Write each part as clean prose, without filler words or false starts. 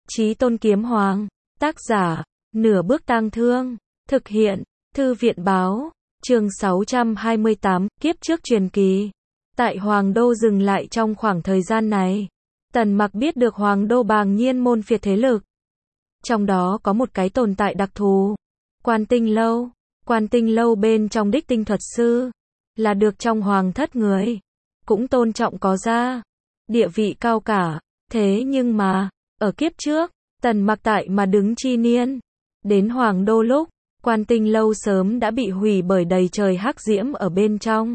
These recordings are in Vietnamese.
Chí Tôn Kiếm Hoàng. Tác giả, Nửa Bước Tang Thương. Thực hiện, Thư viện Báo. Chương 628, Kiếp trước truyền kỳ. Tại Hoàng Đô dừng lại trong khoảng thời gian này. Tần Mặc biết được Hoàng Đô bàng nhiên môn phiệt thế lực. Trong đó có một cái tồn tại đặc thù. Quan Tinh Lâu. Quan Tinh Lâu bên trong đích tinh thuật sư. Là được trong hoàng thất người. Cũng tôn trọng có ra. Địa vị cao cả. Thế nhưng mà, ở kiếp trước, Tần Mặc tại mà đứng chi niên. Đến Hoàng Đô lúc, Quan Tinh Lâu sớm đã bị hủy bởi đầy trời hắc diễm ở bên trong.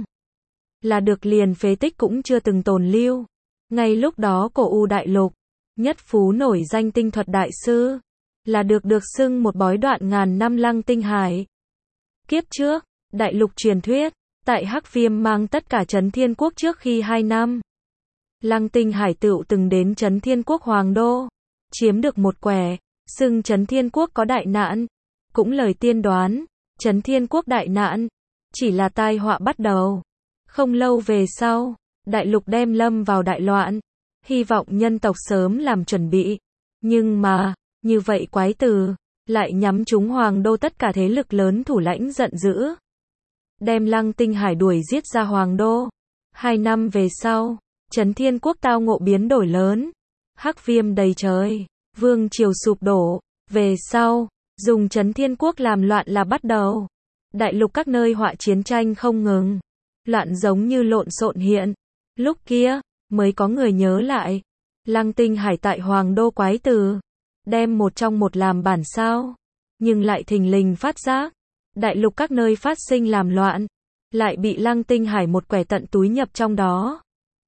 Là được liền phế tích cũng chưa từng tồn lưu. Ngay lúc đó cổ U Đại Lục, nhất phú nổi danh tinh thuật đại sư, là được xưng một bói đoạn ngàn năm Lăng Tinh Hải. Kiếp trước, đại lục truyền thuyết, tại Hắc Viêm mang tất cả Chấn Thiên Quốc trước khi 2 năm. Lăng Tinh Hải tựu từng đến Chấn Thiên Quốc Hoàng Đô, chiếm được một quẻ, xưng Chấn Thiên Quốc có đại nạn. Cũng lời tiên đoán, Chấn Thiên Quốc đại nạn, chỉ là tai họa bắt đầu. Không lâu về sau, đại lục đem lâm vào đại loạn, hy vọng nhân tộc sớm làm chuẩn bị. Nhưng mà, như vậy quái từ, lại nhắm trúng Hoàng Đô tất cả thế lực lớn thủ lãnh giận dữ. Đem Lăng Tinh Hải đuổi giết ra Hoàng Đô. 2 năm về sau, Chấn Thiên Quốc tao ngộ biến đổi lớn. Hắc Viêm đầy trời, vương triều sụp đổ. Về sau, dùng Chấn Thiên Quốc làm loạn là bắt đầu. Đại lục các nơi họa chiến tranh không ngừng. Loạn giống như lộn xộn hiện. Lúc kia, mới có người nhớ lại. Lăng Tinh Hải tại Hoàng Đô quái từ. Đem một trong một làm bản sao. Nhưng lại thình lình phát giác. Đại lục các nơi phát sinh làm loạn. Lại bị Lăng Tinh Hải một quẻ tận túi nhập trong đó.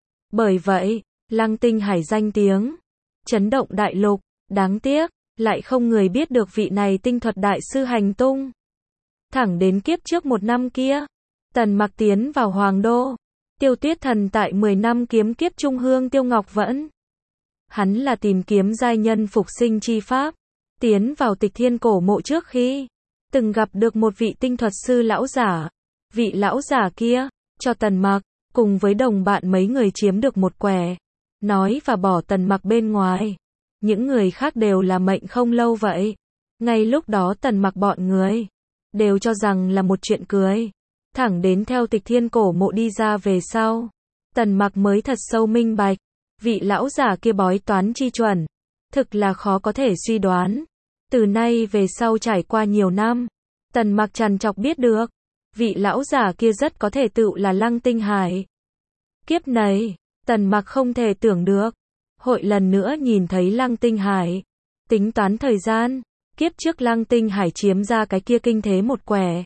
Bởi vậy, Lăng Tinh Hải danh tiếng chấn động đại lục. Đáng tiếc, lại không người biết được vị này tinh thuật đại sư hành tung. Thẳng đến kiếp trước 1 năm kia, Tần Mặc tiến vào Hoàng Đô. Tiêu Tuyết Thần tại 10 năm kiếm kiếp trung hương Tiêu Ngọc Vẫn. Hắn là tìm kiếm giai nhân phục sinh chi pháp. Tiến vào Tịch Thiên cổ mộ trước khi từng gặp được một vị tinh thuật sư lão giả. Vị lão giả kia cho Tần Mặc cùng với đồng bạn mấy người chiếm được một quẻ, nói và bỏ Tần Mặc bên ngoài. Những người khác đều là mệnh không lâu vậy. Ngay lúc đó Tần Mặc bọn người đều cho rằng là một chuyện cười. Thẳng đến theo Tịch Thiên cổ mộ đi ra về sau, Tần Mặc mới thật sâu minh bạch. Vị lão giả kia bói toán chi chuẩn, thực là khó có thể suy đoán. Từ nay về sau trải qua nhiều năm, Tần Mặc trằn trọc biết được, vị lão giả kia rất có thể tựu là Lăng Tinh Hải. Kiếp này, Tần Mặc không thể tưởng được, hội lần nữa nhìn thấy Lăng Tinh Hải. Tính toán thời gian, kiếp trước Lăng Tinh Hải chiếm ra cái kia kinh thế một quẻ.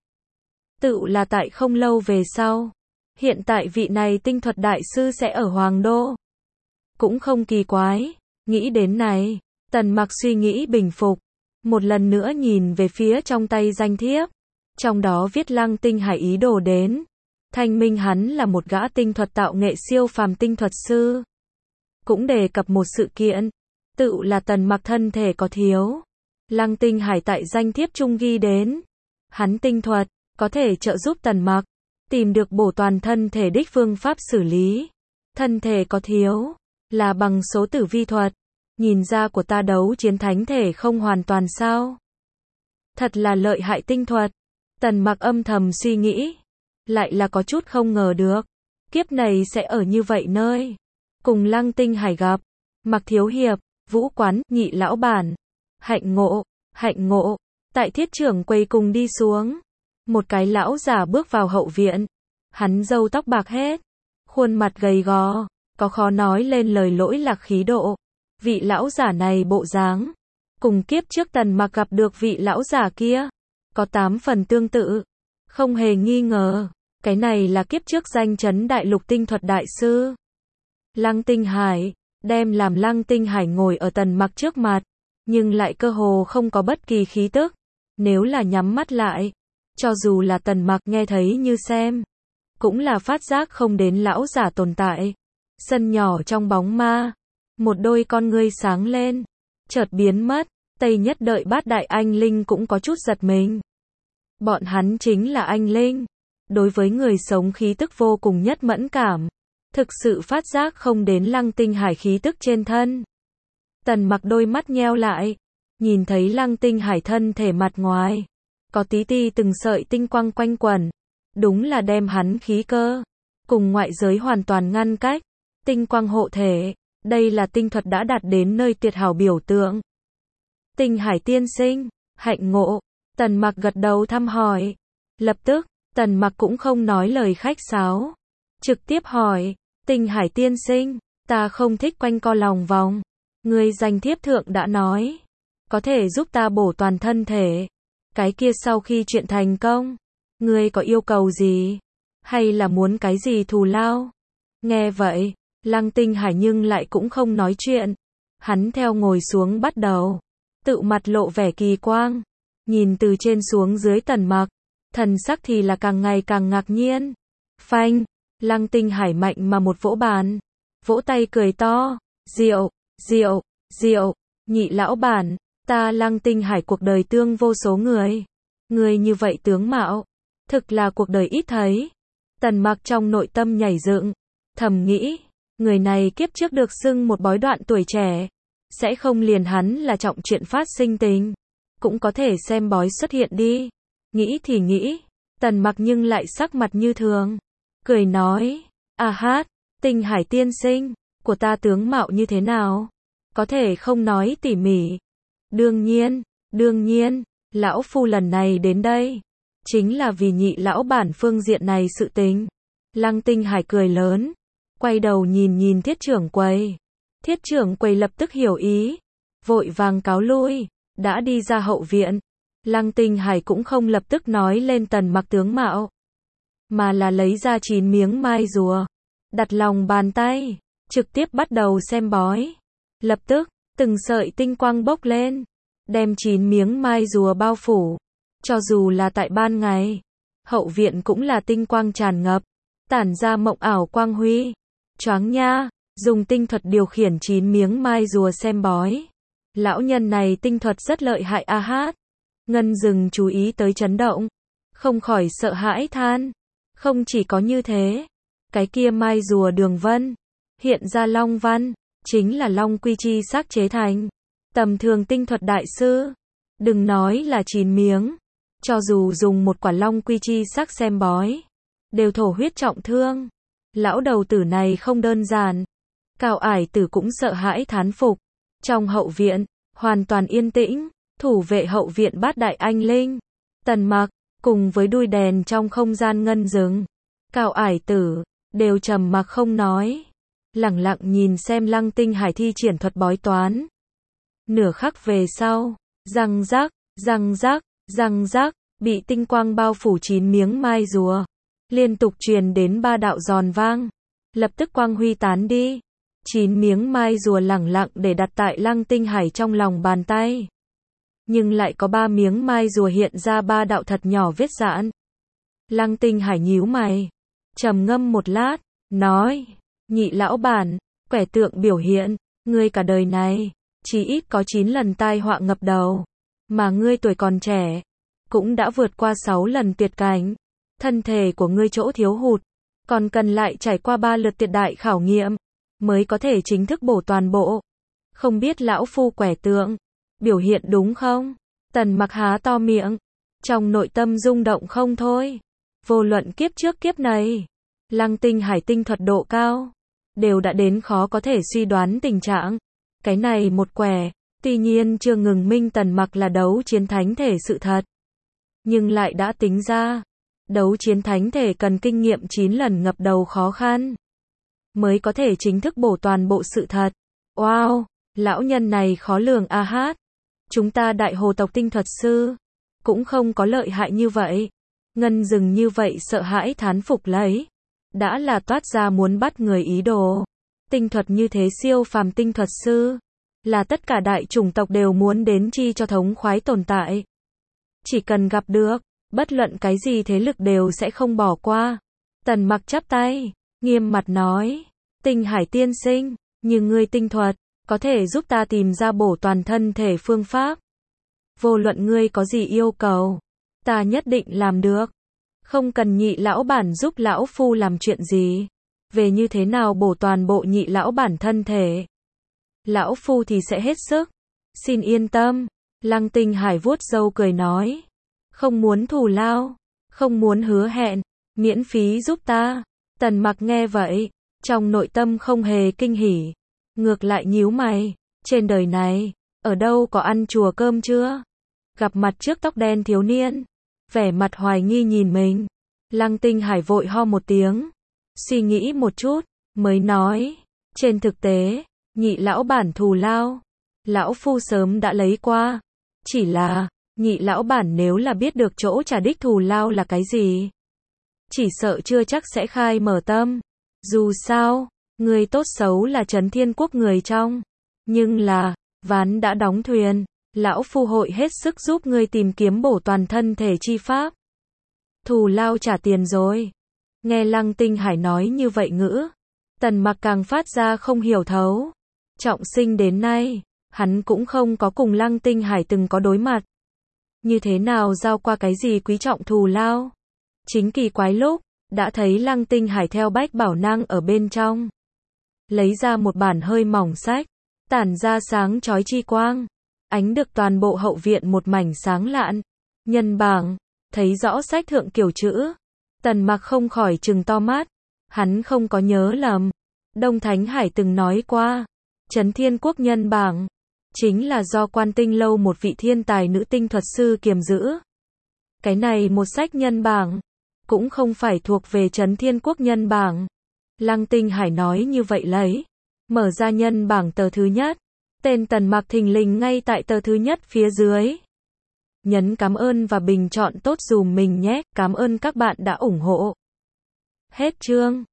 Tựu là tại không lâu về sau. Hiện tại vị này tinh thuật đại sư sẽ ở Hoàng Đô. Cũng không kỳ quái. Nghĩ đến này, Tần Mặc suy nghĩ bình phục. Một lần nữa nhìn về phía trong tay danh thiếp. Trong đó viết Lăng Tinh Hải ý đồ đến. Thanh minh hắn là một gã tinh thuật tạo nghệ siêu phàm tinh thuật sư. Cũng đề cập một sự kiện. Tựu là Tần Mặc thân thể có thiếu. Lăng Tinh Hải tại danh thiếp trung ghi đến. Hắn tinh thuật có thể trợ giúp Tần Mặc tìm được bổ toàn thân thể đích phương pháp xử lý. Thân thể có thiếu là bằng số tử vi thuật. Nhìn ra của ta đấu chiến thánh thể không hoàn toàn sao? Thật là lợi hại tinh thuật. Tần Mặc âm thầm suy nghĩ. Lại là có chút không ngờ được. Kiếp này sẽ ở như vậy nơi. Cùng Lăng Tinh Hải gặp. Mặc Thiếu Hiệp, Vũ Quán, Nhị Lão Bản. Hạnh ngộ. Tại thiết trưởng quầy cùng đi xuống. Một cái lão giả bước vào hậu viện. Hắn râu tóc bạc hết. Khuôn mặt gầy gò. Có khó nói lên lời lỗi lạc khí độ. Vị lão giả này bộ dáng. Cùng kiếp trước Tần Mặc gặp được vị lão giả kia. Có 8 phần tương tự. Không hề nghi ngờ. Cái này là kiếp trước danh chấn đại lục tinh thuật đại sư. Lăng Tinh Hải. Đem làm Lăng Tinh Hải ngồi ở Tần Mặc trước mặt. Nhưng lại cơ hồ không có bất kỳ khí tức. Nếu là nhắm mắt lại. Cho dù là Tần Mặc nghe thấy như xem. Cũng là phát giác không đến lão giả tồn tại. Sân nhỏ trong bóng ma. Một đôi con ngươi sáng lên. Chợt biến mất. Tây Nhất Đợi Bát Đại Anh Linh cũng có chút giật mình. Bọn hắn chính là anh Linh. Đối với người sống khí tức vô cùng nhất mẫn cảm. Thực sự phát giác không đến Lăng Tinh Hải khí tức trên thân. Tần Mặc đôi mắt nheo lại, nhìn thấy Lăng Tinh Hải thân thể mặt ngoài, có tí ti từng sợi tinh quang quanh quẩn, đúng là đem hắn khí cơ cùng ngoại giới hoàn toàn ngăn cách. Tinh quang hộ thể, đây là tinh thuật đã đạt đến nơi tuyệt hảo biểu tượng. Tinh Hải tiên sinh, hạnh ngộ. Tần Mặc gật đầu thăm hỏi. Lập tức, Tần Mặc cũng không nói lời khách sáo, trực tiếp hỏi, Tinh Hải tiên sinh, ta không thích quanh co lòng vòng. Người danh thiếp thượng đã nói, có thể giúp ta bổ toàn thân thể. Cái kia sau khi chuyện thành công, ngươi có yêu cầu gì? Hay là muốn cái gì thù lao? Nghe vậy, Lăng Tinh Hải nhưng lại cũng không nói chuyện. Hắn theo ngồi xuống bắt đầu, tự mặt lộ vẻ kỳ quang, nhìn từ trên xuống dưới Tần Mặc, thần sắc thì là càng ngày càng ngạc nhiên. Phanh, Lăng Tinh Hải mạnh mà một vỗ bàn, vỗ tay cười to, diệu, diệu, diệu, nhị lão bản, ta Lăng Tinh Hải cuộc đời tương vô số người. Người như vậy tướng mạo, thực là cuộc đời ít thấy. Tần Mặc trong nội tâm nhảy dựng, thầm nghĩ, người này kiếp trước được xưng một bói đoạn tuổi trẻ, sẽ không liền hắn là trọng chuyện phát sinh tình, cũng có thể xem bói xuất hiện đi. Nghĩ thì nghĩ, Tần Mặc nhưng lại sắc mặt như thường, cười nói, a hát, Tinh Hải tiên sinh, của ta tướng mạo như thế nào? Có thể không nói tỉ mỉ. Đương nhiên, lão phu lần này đến đây, chính là vì nhị lão bản phương diện này sự tình. Lăng Tinh Hải cười lớn, quay đầu nhìn Thiết trưởng quầy. Thiết trưởng quầy lập tức hiểu ý, vội vàng cáo lui, đã đi ra hậu viện. Lăng Tinh Hải cũng không lập tức nói lên Tần Mặc tướng mạo, mà là lấy ra 9 miếng mai rùa, đặt lòng bàn tay, trực tiếp bắt đầu xem bói. Lập tức, từng sợi tinh quang bốc lên, đem 9 miếng mai rùa bao phủ. Cho dù là tại ban ngày, hậu viện cũng là tinh quang tràn ngập, tản ra mộng ảo quang huy. Choáng nha, dùng tinh thuật điều khiển 9 miếng mai rùa xem bói. Lão nhân này tinh thuật rất lợi hại a hát. Ngân Dừng chú ý tới chấn động, không khỏi sợ hãi than. Không chỉ có như thế, cái kia mai rùa đường vân, hiện ra long văn, chính là long quy chi sắc chế thành. Tầm thường tinh thuật đại sư, đừng nói là 9 miếng, cho dù dùng một quả long quy chi sắc xem bói, đều thổ huyết trọng thương. Lão đầu tử này không đơn giản. Cao Ải Tử cũng sợ hãi thán phục. Trong hậu viện, hoàn toàn yên tĩnh, thủ vệ hậu viện bát đại anh linh, Tần Mặc, cùng với đuôi đèn trong không gian Ngân Dừng, Cao Ải Tử, đều trầm mặc không nói, lẳng lặng nhìn xem Lăng Tinh Hải thi triển thuật bói toán. Nửa khắc về sau, răng rắc, răng rắc, răng rắc, bị tinh quang bao phủ 9 miếng mai rùa, liên tục truyền đến 3 đạo giòn vang, lập tức quang huy tán đi. 9 miếng mai rùa lẳng lặng để đặt tại Lăng Tinh Hải trong lòng bàn tay. Nhưng lại có 3 miếng mai rùa hiện ra 3 đạo thật nhỏ vết rạn. Lăng Tinh Hải nhíu mày, trầm ngâm một lát, nói, nhị lão bản, quẻ tượng biểu hiện, ngươi cả đời này, chỉ ít có 9 lần tai họa ngập đầu, mà ngươi tuổi còn trẻ, cũng đã vượt qua 6 lần tuyệt cảnh. Thân thể của ngươi chỗ thiếu hụt, còn cần lại trải qua 3 lượt tuyệt đại khảo nghiệm, mới có thể chính thức bổ toàn bộ. Không biết lão phu quẻ tượng, biểu hiện đúng không? Tần Mặc há to miệng, trong nội tâm rung động không thôi. Vô luận kiếp trước kiếp này, Lăng Tinh Hải tinh thuật độ cao, đều đã đến khó có thể suy đoán tình trạng. Cái này một quẻ, tuy nhiên chưa ngừng minh Tần Mặc là đấu chiến thánh thể sự thật, nhưng lại đã tính ra, đấu chiến thánh thể cần kinh nghiệm 9 lần ngập đầu khó khăn, mới có thể chính thức bổ toàn bộ sự thật. Wow, lão nhân này khó lường a hát. Chúng ta đại hồ tộc tinh thuật sư, cũng không có lợi hại như vậy. Ngân Dừng như vậy sợ hãi thán phục lấy. Đã là toát ra muốn bắt người ý đồ. Tinh thuật như thế siêu phàm tinh thuật sư, là tất cả đại chủng tộc đều muốn đến chi cho thống khoái tồn tại. Chỉ cần gặp được, bất luận cái gì thế lực đều sẽ không bỏ qua. Tần Mặc chắp tay, nghiêm mặt nói, Tinh Hải tiên sinh, như ngươi tinh thuật, có thể giúp ta tìm ra bổ toàn thân thể phương pháp. Vô luận ngươi có gì yêu cầu, ta nhất định làm được. Không cần nhị lão bản giúp lão phu làm chuyện gì. Về như thế nào bổ toàn bộ nhị lão bản thân thể, lão phu thì sẽ hết sức. Xin yên tâm. Lăng Tinh Hải vuốt râu cười nói. Không muốn thù lao, không muốn hứa hẹn, miễn phí giúp ta. Tần Mặc nghe vậy, trong nội tâm không hề kinh hỉ, ngược lại nhíu mày, trên đời này, ở đâu có ăn chùa cơm chưa? Gặp mặt trước tóc đen thiếu niên, vẻ mặt hoài nghi nhìn mình. Lăng Tinh Hải vội ho một tiếng, suy nghĩ một chút, mới nói, trên thực tế, nhị lão bản thù lao, lão phu sớm đã lấy qua, chỉ là, nhị lão bản nếu là biết được chỗ trả đích thù lao là cái gì, chỉ sợ chưa chắc sẽ khai mở tâm. Dù sao, người tốt xấu là Trấn Thiên Quốc người trong, nhưng là, ván đã đóng thuyền, lão phu hội hết sức giúp ngươi tìm kiếm bổ toàn thân thể chi pháp. Thù lao trả tiền rồi. Nghe Lăng Tinh Hải nói như vậy ngữ, Tần Mặc càng phát ra không hiểu thấu. Trọng sinh đến nay, hắn cũng không có cùng Lăng Tinh Hải từng có đối mặt. Như thế nào giao qua cái gì quý trọng thù lao? Chính kỳ quái lúc, đã thấy Lăng Tinh Hải theo bách bảo năng ở bên trong. Lấy ra một bản hơi mỏng sách, tản ra sáng chói chi quang. Ánh được toàn bộ hậu viện một mảnh sáng lạn. Nhân bảng, thấy rõ sách thượng kiểu chữ. Tần Mặc không khỏi trừng to mắt. Hắn không có nhớ lầm. Đông Thánh Hải từng nói qua. Trấn Thiên Quốc nhân bảng, chính là do Quan Tinh Lâu một vị thiên tài nữ tinh thuật sư kiềm giữ. Cái này một sách nhân bảng, cũng không phải thuộc về Trấn Thiên Quốc nhân bảng. Lăng Tinh Hải nói như vậy lấy. Mở ra nhân bảng tờ thứ nhất. Tên Tần Mặc thình lình ngay tại tờ thứ nhất phía dưới. Nhấn cảm ơn và bình chọn tốt dùm mình nhé. Cảm ơn các bạn đã ủng hộ. Hết chương.